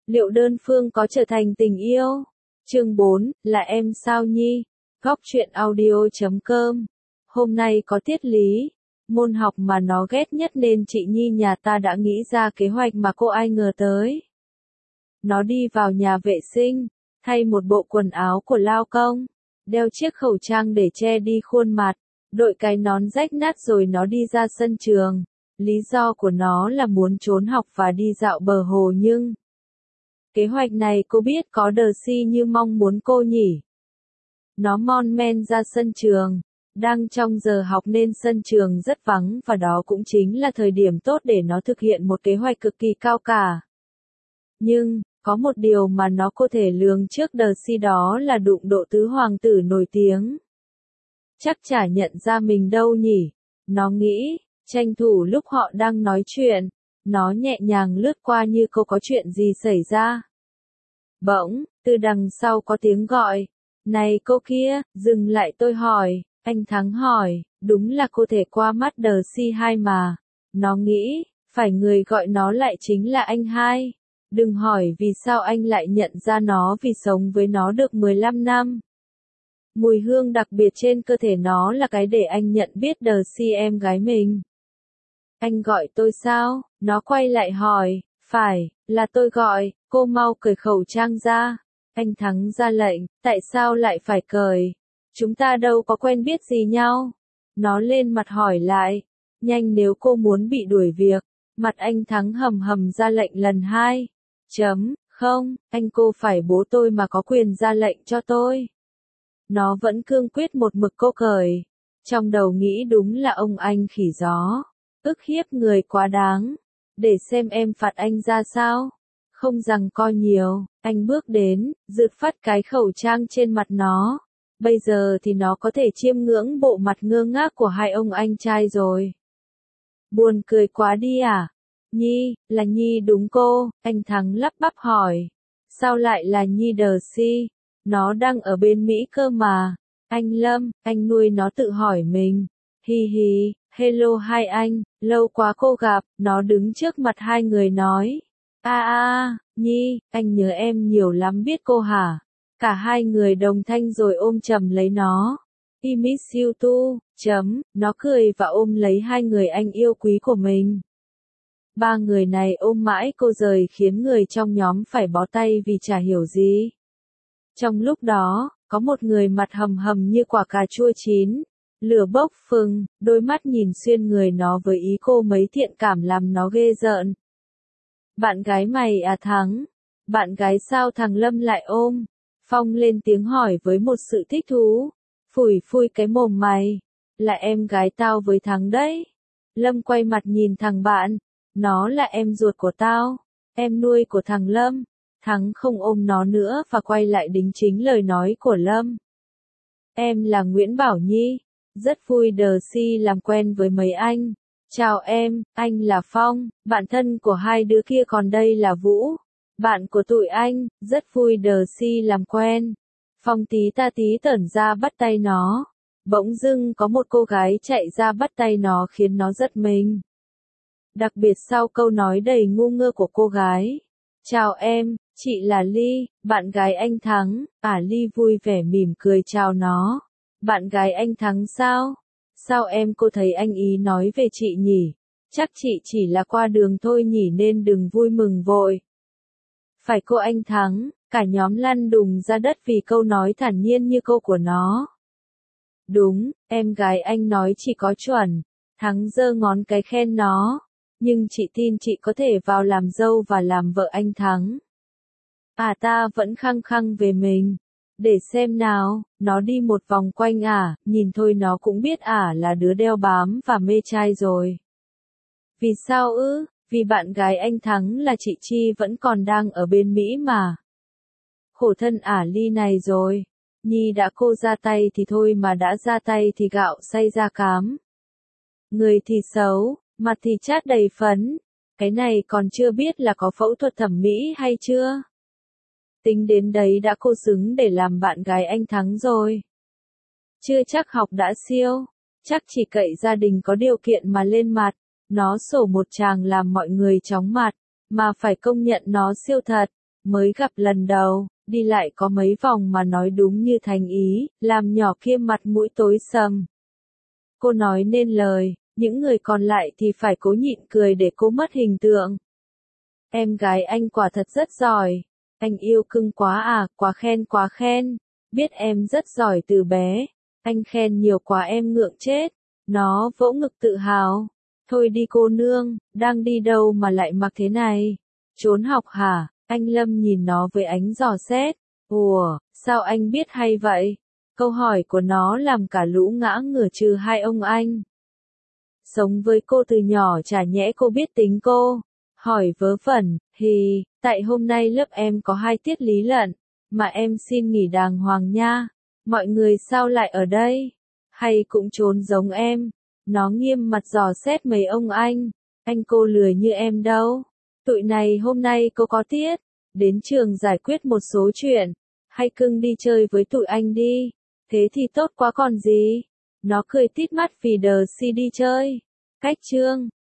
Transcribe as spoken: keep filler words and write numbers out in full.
Liệu đơn phương có trở thành tình yêu? Chương bốn, là em sao Nhi? Góc truyện audio chấm com. Hôm nay có tiết lý, môn học mà nó ghét nhất nên chị Nhi nhà ta đã nghĩ ra kế hoạch mà cô ai ngờ tới. Nó đi vào nhà vệ sinh, thay một bộ quần áo của lao công, đeo chiếc khẩu trang để che đi khuôn mặt, đội cái nón rách nát rồi nó đi ra sân trường. Lý do của nó là muốn trốn học và đi dạo bờ hồ nhưng... Kế hoạch này cô biết có đờ si như mong muốn cô nhỉ. Nó mon men ra sân trường, đang trong giờ học nên sân trường rất vắng và đó cũng chính là thời điểm tốt để nó thực hiện một kế hoạch cực kỳ cao cả. Nhưng, có một điều mà nó có thể lường trước đờ si đó là đụng độ tứ hoàng tử nổi tiếng. Chắc chả nhận ra mình đâu nhỉ, nó nghĩ, tranh thủ lúc họ đang nói chuyện, nó nhẹ nhàng lướt qua như cô có chuyện gì xảy ra. Bỗng, từ đằng sau có tiếng gọi, này cô kia, dừng lại tôi hỏi, anh Thắng hỏi, đúng là cô thể qua mắt đờ si hai mà. Nó nghĩ, phải người gọi nó lại chính là anh hai. Đừng hỏi vì sao anh lại nhận ra nó vì sống với nó được mười lăm năm. Mùi hương đặc biệt trên cơ thể nó là cái để anh nhận biết đờ si em gái mình. Anh gọi tôi sao? Nó quay lại hỏi, phải, là tôi gọi, cô mau cởi khẩu trang ra. Anh Thắng ra lệnh, tại sao lại phải cởi? Chúng ta đâu có quen biết gì nhau. Nó lên mặt hỏi lại, nhanh nếu cô muốn bị đuổi việc. Mặt anh Thắng hầm hầm ra lệnh lần hai. Chấm, không, anh cô phải bố tôi mà có quyền ra lệnh cho tôi. Nó vẫn cương quyết một mực cô cởi. Trong đầu nghĩ đúng là ông anh khỉ gió. Ức hiếp người quá đáng. Để xem em phạt anh ra sao. Không rằng co nhiều, anh bước đến, rượt phát cái khẩu trang trên mặt nó. Bây giờ thì nó có thể chiêm ngưỡng bộ mặt ngơ ngác của hai ông anh trai rồi. Buồn cười quá đi à? Nhi, là Nhi đúng cô, anh Thắng lắp bắp hỏi. Sao lại là Nhi đờ si? Nó đang ở bên Mỹ cơ mà. Anh Lâm, anh nuôi nó tự hỏi mình. Hi hi, hello hai anh, lâu quá cô gặp, nó đứng trước mặt hai người nói. A a, Nhi, anh nhớ em nhiều lắm biết cô hả? Cả hai người đồng thanh rồi ôm chầm lấy nó. I miss you too, chấm, nó cười và ôm lấy hai người anh yêu quý của mình. Ba người này ôm mãi cô rời khiến người trong nhóm phải bó tay vì chả hiểu gì. Trong lúc đó, có một người mặt hầm hầm như quả cà chua chín, lửa bốc phừng, đôi mắt nhìn xuyên người nó với ý cô mấy thiện cảm làm nó ghê rợn. Bạn gái mày à Thắng? Bạn gái sao thằng Lâm lại ôm? Phong lên tiếng hỏi với một sự thích thú. Phủi phui cái mồm mày. Là em gái tao với Thắng đấy. Lâm quay mặt nhìn thằng bạn. Nó là em ruột của tao. Em nuôi của thằng Lâm. Thắng không ôm nó nữa và quay lại đính chính lời nói của Lâm. Em là Nguyễn Bảo Nhi. Rất vui đờ si làm quen với mấy anh. Chào em, anh là Phong, bạn thân của hai đứa kia còn đây là Vũ. Bạn của tụi anh, rất vui đờ si làm quen. Phong tí ta tí tởn ra bắt tay nó. Bỗng dưng có một cô gái chạy ra bắt tay nó khiến nó giật mình. Đặc biệt sau câu nói đầy ngu ngơ của cô gái. Chào em, chị là Ly, bạn gái anh Thắng. À Ly vui vẻ mỉm cười chào nó. Bạn gái anh Thắng sao? Sao em cô thấy anh ý nói về chị nhỉ? Chắc chị chỉ là qua đường thôi nhỉ nên đừng vui mừng vội. Phải cô anh Thắng, cả nhóm lăn đùng ra đất vì câu nói thản nhiên như câu của nó. Đúng, em gái anh nói chỉ có chuẩn. Thắng giơ ngón cái khen nó. Nhưng chị tin chị có thể vào làm dâu và làm vợ anh Thắng. À ta vẫn khăng khăng về mình. Để xem nào, nó đi một vòng quanh ả, nhìn thôi nó cũng biết ả là đứa đeo bám và mê trai rồi. Vì sao ư? Vì bạn gái anh Thắng là chị Chi vẫn còn đang ở bên Mỹ mà. Khổ thân ả Ly này rồi. Nhi đã cô ra tay thì thôi mà đã ra tay thì gạo xay ra cám. Người thì xấu, mặt thì chát đầy phấn. Cái này còn chưa biết là có phẫu thuật thẩm mỹ hay chưa? Tính đến đấy đã cô xứng để làm bạn gái anh Thắng rồi. Chưa chắc học đã siêu, chắc chỉ cậy gia đình có điều kiện mà lên mặt. Nó sổ một tràng làm mọi người chóng mặt, mà phải công nhận nó siêu thật. mới gặp lần đầu, đi lại có mấy vòng mà nói đúng như thành ý, làm nhỏ kia mặt mũi tối sầm. Cô nói nên lời, những người còn lại thì phải cố nhịn cười để cô mất hình tượng. Em gái anh quả thật rất giỏi. Anh yêu cưng quá à, quá khen quá khen. Biết em rất giỏi từ bé. Anh khen nhiều quá em ngượng chết. Nó vỗ ngực tự hào. Thôi đi cô nương, đang đi đâu mà lại mặc thế này? Trốn học hả? Anh Lâm nhìn nó với ánh dò xét. Ủa, sao anh biết hay vậy? Câu hỏi của nó làm cả lũ ngã ngửa trừ hai ông anh. Sống với cô từ nhỏ chả nhẽ cô biết tính cô. Hỏi vớ vẩn, thì, tại hôm nay lớp em có hai tiết lý luận, mà em xin nghỉ đàng hoàng nha. Mọi người sao lại ở đây? Hay cũng trốn giống em? Nó nghiêm mặt dò xét mấy ông anh. Anh cô lười như em đâu. Tụi này hôm nay cô có tiết. Đến trường giải quyết một số chuyện. Hay cưng đi chơi với tụi anh đi. Thế thì tốt quá còn gì. Nó cười tít mắt vì đờ si đi chơi. Cách chương.